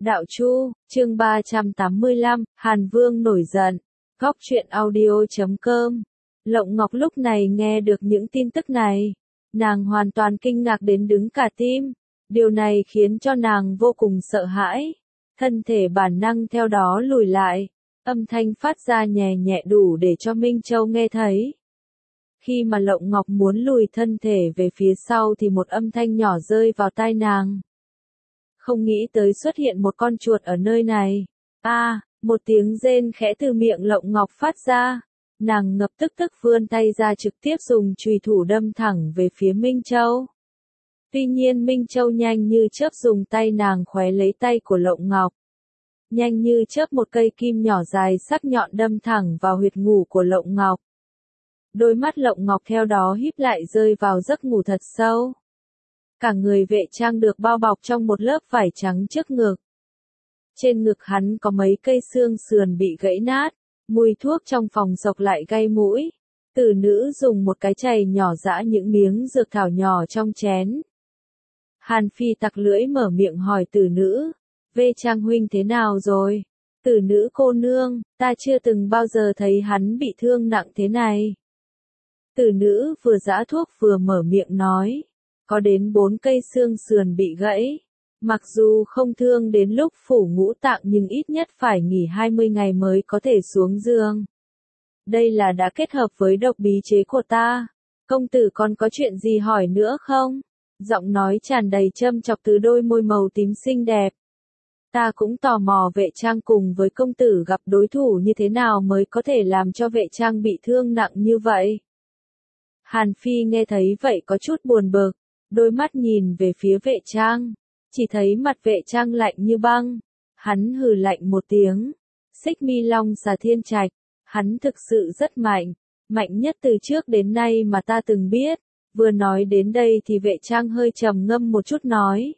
Đạo Chu, chương 385, Hàn Vương nổi giận. Góc truyện audio.com. Lộng Ngọc lúc này nghe được những tin tức này. Nàng hoàn toàn kinh ngạc đến đứng cả tim. Điều này khiến cho nàng vô cùng sợ hãi. Thân thể bản năng theo đó lùi lại. Âm thanh phát ra nhẹ nhẹ đủ để cho Minh Châu nghe thấy. Khi mà Lộng Ngọc muốn lùi thân thể về phía sau thì một âm thanh nhỏ rơi vào tai nàng. Không nghĩ tới xuất hiện một con chuột ở nơi này. Một tiếng rên khẽ từ miệng Lộng Ngọc phát ra. Nàng ngập tức vươn tay ra trực tiếp dùng chùy thủ đâm thẳng về phía Minh Châu. Tuy nhiên Minh Châu nhanh như chớp dùng tay nàng khóe lấy tay của Lộng Ngọc. Nhanh như chớp một cây kim nhỏ dài sắc nhọn đâm thẳng vào huyệt ngủ của Lộng Ngọc. Đôi mắt Lộng Ngọc theo đó híp lại rơi vào giấc ngủ thật sâu. Cả người Vệ Trang được bao bọc trong một lớp vải trắng trước ngực. Trên ngực hắn có mấy cây xương sườn bị gãy nát, mùi thuốc trong phòng sộc lại gây mũi. Tử nữ dùng một cái chày nhỏ giã những miếng dược thảo nhỏ trong chén. Hàn Phi tặc lưỡi mở miệng hỏi tử nữ, Vệ Trang huynh thế nào rồi? Tử nữ cô nương, ta chưa từng bao giờ thấy hắn bị thương nặng thế này. Tử nữ vừa giã thuốc vừa mở miệng nói, có đến 4 cây xương sườn bị gãy. Mặc dù không thương đến lúc phủ ngũ tạng nhưng ít nhất phải nghỉ 20 ngày mới có thể xuống giường. Đây là đã kết hợp với độc bí chế của ta. Công tử còn có chuyện gì hỏi nữa không? Giọng nói tràn đầy châm chọc từ đôi môi màu tím xinh đẹp. Ta cũng tò mò Vệ Trang cùng với công tử gặp đối thủ như thế nào mới có thể làm cho Vệ Trang bị thương nặng như vậy. Hàn Phi nghe thấy vậy có chút buồn bực, đôi mắt nhìn về phía Vệ Trang. Chỉ thấy mặt Vệ Trang lạnh như băng. Hắn hừ lạnh một tiếng. Xích Mi Long Xà Thiên Trạch. Hắn thực sự rất mạnh. Mạnh nhất từ trước đến nay mà ta từng biết. Vừa nói đến đây thì Vệ Trang hơi trầm ngâm một chút nói.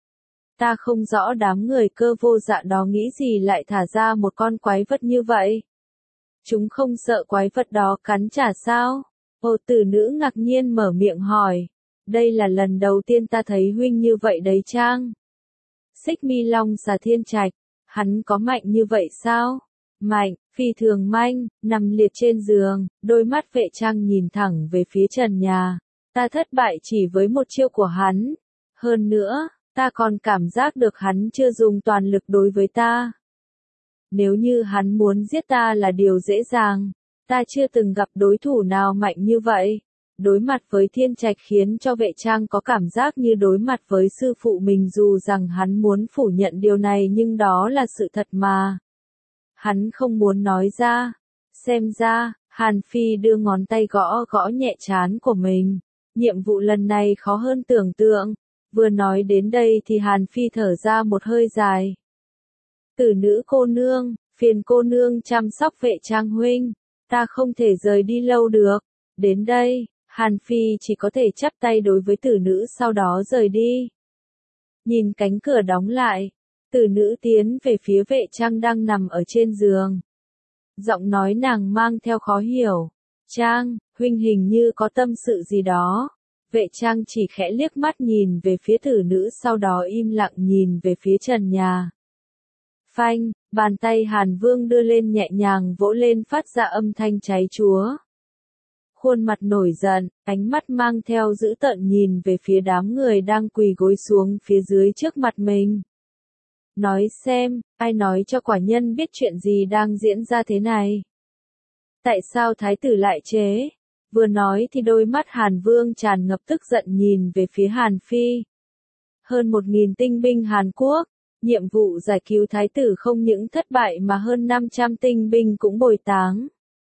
Ta không rõ đám người Cơ Vô Dạ đó nghĩ gì lại thả ra một con quái vật như vậy. Chúng không sợ quái vật đó cắn trả sao? Tử nữ ngạc nhiên mở miệng hỏi. Đây là lần đầu tiên ta thấy huynh như vậy đấy Trang. Xích Mi Long Xà Thiên Trạch, hắn có mạnh như vậy sao? Mạnh, phi thường manh, nằm liệt trên giường, đôi mắt Vệ Trang nhìn thẳng về phía trần nhà. Ta thất bại chỉ với một chiêu của hắn. Hơn nữa, ta còn cảm giác được hắn chưa dùng toàn lực đối với ta. Nếu như hắn muốn giết ta là điều dễ dàng. Ta chưa từng gặp đối thủ nào mạnh như vậy. Đối mặt với Thiên Trạch khiến cho Vệ Trang có cảm giác như đối mặt với sư phụ mình dù rằng hắn muốn phủ nhận điều này nhưng đó là sự thật mà. Hắn không muốn nói ra. Xem ra, Hàn Phi đưa ngón tay gõ gõ nhẹ trán của mình. Nhiệm vụ lần này khó hơn tưởng tượng. Vừa nói đến đây thì Hàn Phi thở ra một hơi dài. Tử nữ cô nương, phiền cô nương chăm sóc Vệ Trang huynh. Ta không thể rời đi lâu được. Đến đây. Hàn Phi chỉ có thể chắp tay đối với tử nữ sau đó rời đi. Nhìn cánh cửa đóng lại, tử nữ tiến về phía Vệ Trang đang nằm ở trên giường. Giọng nói nàng mang theo khó hiểu. Trang, huynh hình như có tâm sự gì đó. Vệ Trang chỉ khẽ liếc mắt nhìn về phía tử nữ sau đó im lặng nhìn về phía trần nhà. Phanh, bàn tay Hàn Vương đưa lên nhẹ nhàng vỗ lên phát ra âm thanh cháy chúa. Khuôn mặt nổi giận, ánh mắt mang theo dữ tợn nhìn về phía đám người đang quỳ gối xuống phía dưới trước mặt mình. Nói xem, ai nói cho quả nhân biết chuyện gì đang diễn ra thế này? Tại sao thái tử lại chế? Vừa nói thì đôi mắt Hàn Vương tràn ngập tức giận nhìn về phía Hàn Phi. Hơn 1.000 tinh binh Hàn Quốc, nhiệm vụ giải cứu thái tử không những thất bại mà hơn 500 tinh binh cũng bồi táng.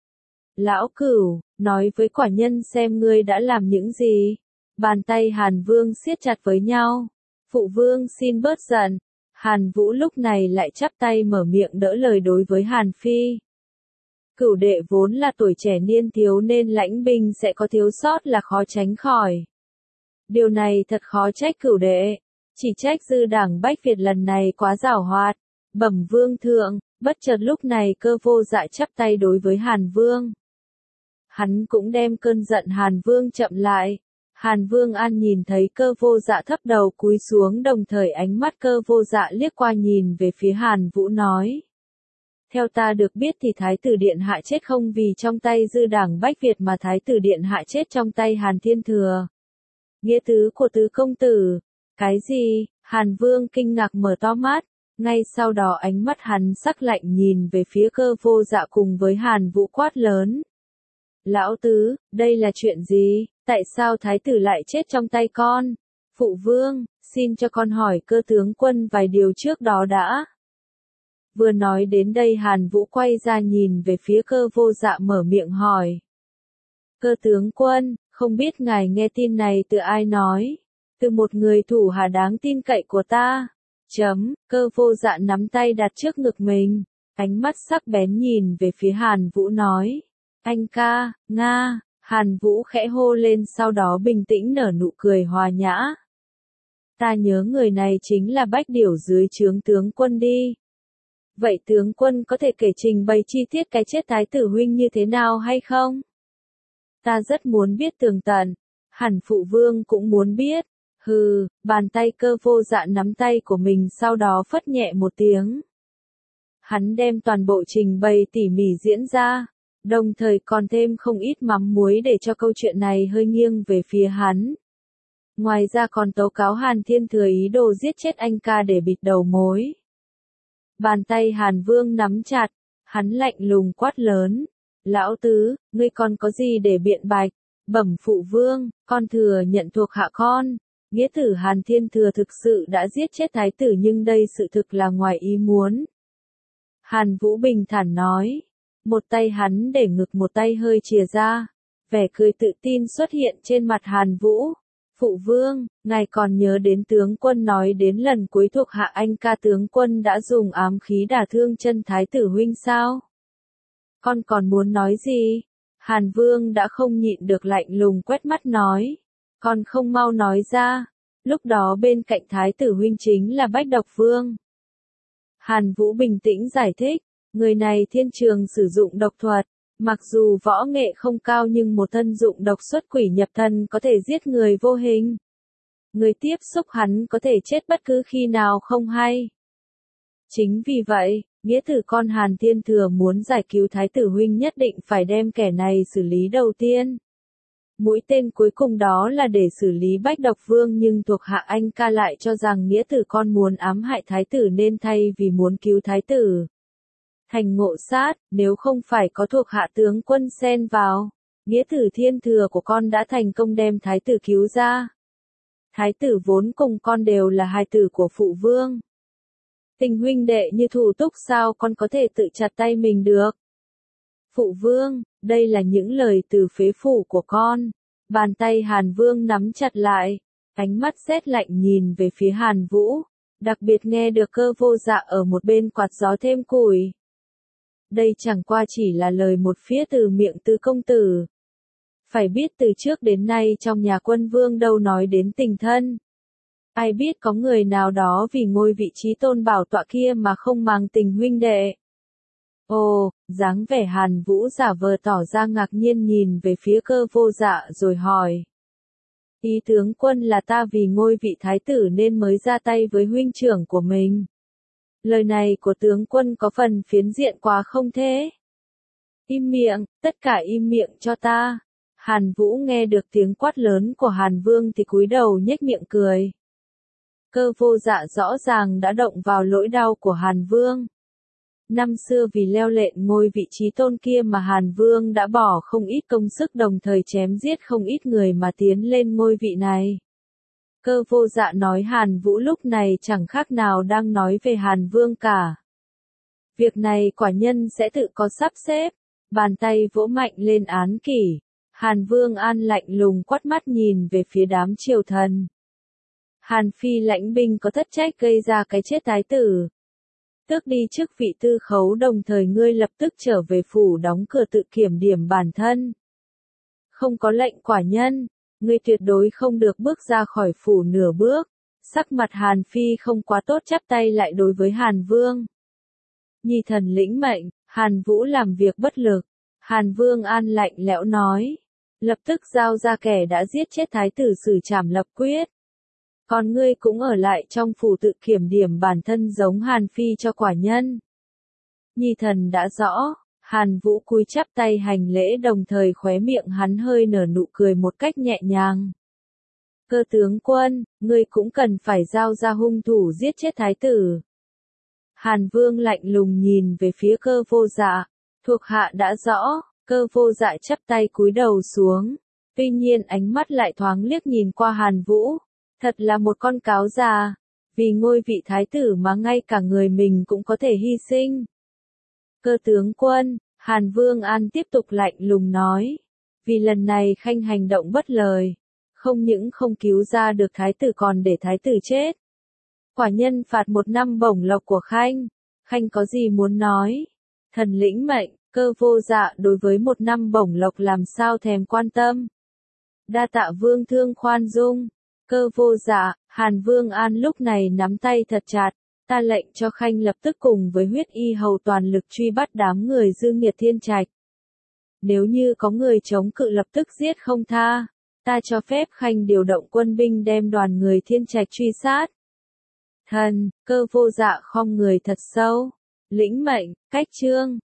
Lão Cửu, nói với quả nhân xem ngươi đã làm những gì. Bàn tay Hàn Vương siết chặt với nhau. Phụ vương xin bớt giận. Hàn Vũ lúc này lại chắp tay mở miệng đỡ lời đối với Hàn Phi. Cửu đệ vốn là tuổi trẻ niên thiếu nên lãnh binh sẽ có thiếu sót là khó tránh khỏi. Điều này thật khó trách cửu đệ. Chỉ trách dư đảng Bách Việt lần này quá giảo hoạt. Bẩm vương thượng, bất chợt lúc này Cơ Vô Dạ chắp tay đối với Hàn Vương. Hắn cũng đem cơn giận Hàn Vương chậm lại. Hàn Vương An nhìn thấy Cơ Vô Dạ thấp đầu cúi xuống, đồng thời ánh mắt Cơ Vô Dạ liếc qua nhìn về phía Hàn Vũ nói. Theo ta được biết thì Thái tử Điện Hạ chết không vì trong tay Dư Đảng Bách Việt mà Thái tử Điện Hạ chết trong tay Hàn Thiên Thừa. Nghĩa tứ của tứ công tử. Cái gì? Hàn Vương kinh ngạc mở to mắt. Ngay sau đó ánh mắt hắn sắc lạnh nhìn về phía Cơ Vô Dạ cùng với Hàn Vũ quát lớn. Lão tứ, đây là chuyện gì? Tại sao thái tử lại chết trong tay con? Phụ vương, xin cho con hỏi Cơ tướng quân vài điều trước đó đã. Vừa nói đến đây Hàn Vũ quay ra nhìn về phía Cơ Vô Dạ mở miệng hỏi. Cơ tướng quân, không biết ngài nghe tin này từ ai nói? Từ một người thủ hạ đáng tin cậy của ta. Cơ Vô Dạ nắm tay đặt trước ngực mình, ánh mắt sắc bén nhìn về phía Hàn Vũ nói. Anh ca, Nga. Hàn Vũ khẽ hô lên sau đó bình tĩnh nở nụ cười hòa nhã. Ta nhớ người này chính là Bách Điểu dưới trướng tướng quân đi. Vậy tướng quân có thể kể trình bày chi tiết cái chết thái tử huynh như thế nào hay không? Ta rất muốn biết tường tận. Hẳn phụ vương cũng muốn biết. Hừ, bàn tay Cơ Vô Dạ nắm tay của mình sau đó phất nhẹ một tiếng. Hắn đem toàn bộ trình bày tỉ mỉ diễn ra. Đồng thời còn thêm không ít mắm muối để cho câu chuyện này hơi nghiêng về phía hắn. Ngoài ra còn tố cáo Hàn Thiên Thừa ý đồ giết chết anh ca để bịt đầu mối. Bàn tay Hàn Vương nắm chặt, hắn lạnh lùng quát lớn. Lão tứ, ngươi còn có gì để biện bạch? Bẩm phụ vương, con thừa nhận thuộc hạ con. Nghĩa tử Hàn Thiên Thừa thực sự đã giết chết thái tử nhưng đây sự thực là ngoài ý muốn. Hàn Vũ bình thản nói. Một tay hắn để ngực một tay hơi chìa ra. Vẻ cười tự tin xuất hiện trên mặt Hàn Vũ. Phụ vương, ngài còn nhớ đến tướng quân nói đến lần cuối thuộc hạ anh ca tướng quân đã dùng ám khí đả thương chân thái tử huynh sao? Con còn muốn nói gì? Hàn Vương đã không nhịn được lạnh lùng quét mắt nói. Con không mau nói ra. Lúc đó bên cạnh thái tử huynh chính là Bách Độc Vương. Hàn Vũ bình tĩnh giải thích. Người này thiên trường sử dụng độc thuật, mặc dù võ nghệ không cao nhưng một thân dụng độc xuất quỷ nhập thần có thể giết người vô hình. Người tiếp xúc hắn có thể chết bất cứ khi nào không hay. Chính vì vậy, nghĩa tử con Hàn Thiên Thừa muốn giải cứu thái tử huynh nhất định phải đem kẻ này xử lý đầu tiên. Mũi tên cuối cùng đó là để xử lý Bách Độc Vương nhưng thuộc hạ anh ca lại cho rằng nghĩa tử con muốn ám hại thái tử nên thay vì muốn cứu thái tử. Thành ngộ sát, nếu không phải có thuộc hạ tướng quân xen vào, nghĩa tử Thiên Thừa của con đã thành công đem thái tử cứu ra. Thái tử vốn cùng con đều là hài tử của phụ vương. Tình huynh đệ như thủ túc sao con có thể tự chặt tay mình được? Phụ vương, đây là những lời từ phế phủ của con. Bàn tay Hàn Vương nắm chặt lại, ánh mắt rét lạnh nhìn về phía Hàn Vũ, đặc biệt nghe được Cơ Vô Dạ ở một bên quạt gió thêm củi. Đây chẳng qua chỉ là lời một phía từ miệng tứ công tử. Phải biết từ trước đến nay trong nhà quân vương đâu nói đến tình thân. Ai biết có người nào đó vì ngôi vị trí tôn bảo tọa kia mà không mang tình huynh đệ. Ồ, dáng vẻ Hàn Vũ giả vờ tỏ ra ngạc nhiên nhìn về phía Cơ Vô Dạ rồi hỏi. Ý tướng quân là ta vì ngôi vị thái tử nên mới ra tay với huynh trưởng của mình. Lời này của tướng quân có phần phiến diện quá không thế? Im miệng, tất cả im miệng cho ta. Hàn Vũ nghe được tiếng quát lớn của Hàn Vương thì cúi đầu nhếch miệng cười. Cơ Vô Dạ rõ ràng đã động vào nỗi đau của Hàn Vương. Năm xưa vì leo lện ngôi vị trí tôn kia mà Hàn Vương đã bỏ không ít công sức đồng thời chém giết không ít người mà tiến lên ngôi vị này. Cơ Vô Dạ nói Hàn Vũ lúc này chẳng khác nào đang nói về Hàn Vương cả. Việc này quả nhân sẽ tự có sắp xếp. Bàn tay vỗ mạnh lên án kỷ. Hàn Vương An lạnh lùng quát mắt nhìn về phía đám triều thần. Hàn Phi lãnh binh có thất trách gây ra cái chết thái tử. Tước đi chức vị tư khấu đồng thời ngươi lập tức trở về phủ đóng cửa tự kiểm điểm bản thân. Không có lệnh quả nhân, ngươi tuyệt đối không được bước ra khỏi phủ nửa bước. Sắc mặt Hàn Phi không quá tốt chắp tay lại đối với Hàn Vương. Nhi thần lĩnh mệnh, Hàn Vũ làm việc bất lực. Hàn Vương An lạnh lẽo nói. lập tức giao ra kẻ đã giết chết thái tử xử trảm lập quyết. Còn ngươi cũng ở lại trong phủ tự kiểm điểm bản thân giống Hàn Phi cho quả nhân. Nhi thần đã rõ, Hàn Vũ cúi chắp tay hành lễ đồng thời khóe miệng hắn hơi nở nụ cười một cách nhẹ nhàng. Cơ tướng quân, ngươi cũng cần phải giao ra hung thủ giết chết thái tử. Hàn Vương lạnh lùng nhìn về phía Cơ Vô Dạ, thuộc hạ đã rõ, Cơ Vô Dạ chắp tay cúi đầu xuống, tuy nhiên ánh mắt lại thoáng liếc nhìn qua Hàn Vũ, thật là một con cáo già, vì ngôi vị thái tử mà ngay cả người mình cũng có thể hy sinh. Cơ tướng quân, Hàn Vương An tiếp tục lạnh lùng nói, vì lần này Khanh hành động bất lời, không những không cứu ra được thái tử còn để thái tử chết. Quả nhân phạt 1 năm bổng lộc của Khanh, Khanh có gì muốn nói? Thần lĩnh mệnh, Cơ Vô Dạ đối với 1 năm bổng lộc làm sao thèm quan tâm. Đa tạ vương thương khoan dung, Cơ Vô Dạ, Hàn Vương An lúc này nắm tay thật chặt, ta lệnh cho Khanh lập tức cùng với huyết y hầu toàn lực truy bắt đám người dư nghiệt Thiên Trạch. Nếu như có người chống cự lập tức giết không tha, ta cho phép Khanh điều động quân binh đem đoàn người Thiên Trạch truy sát. Thần, Cơ Vô Dạ khom người thật sâu, lĩnh mệnh, cách chương.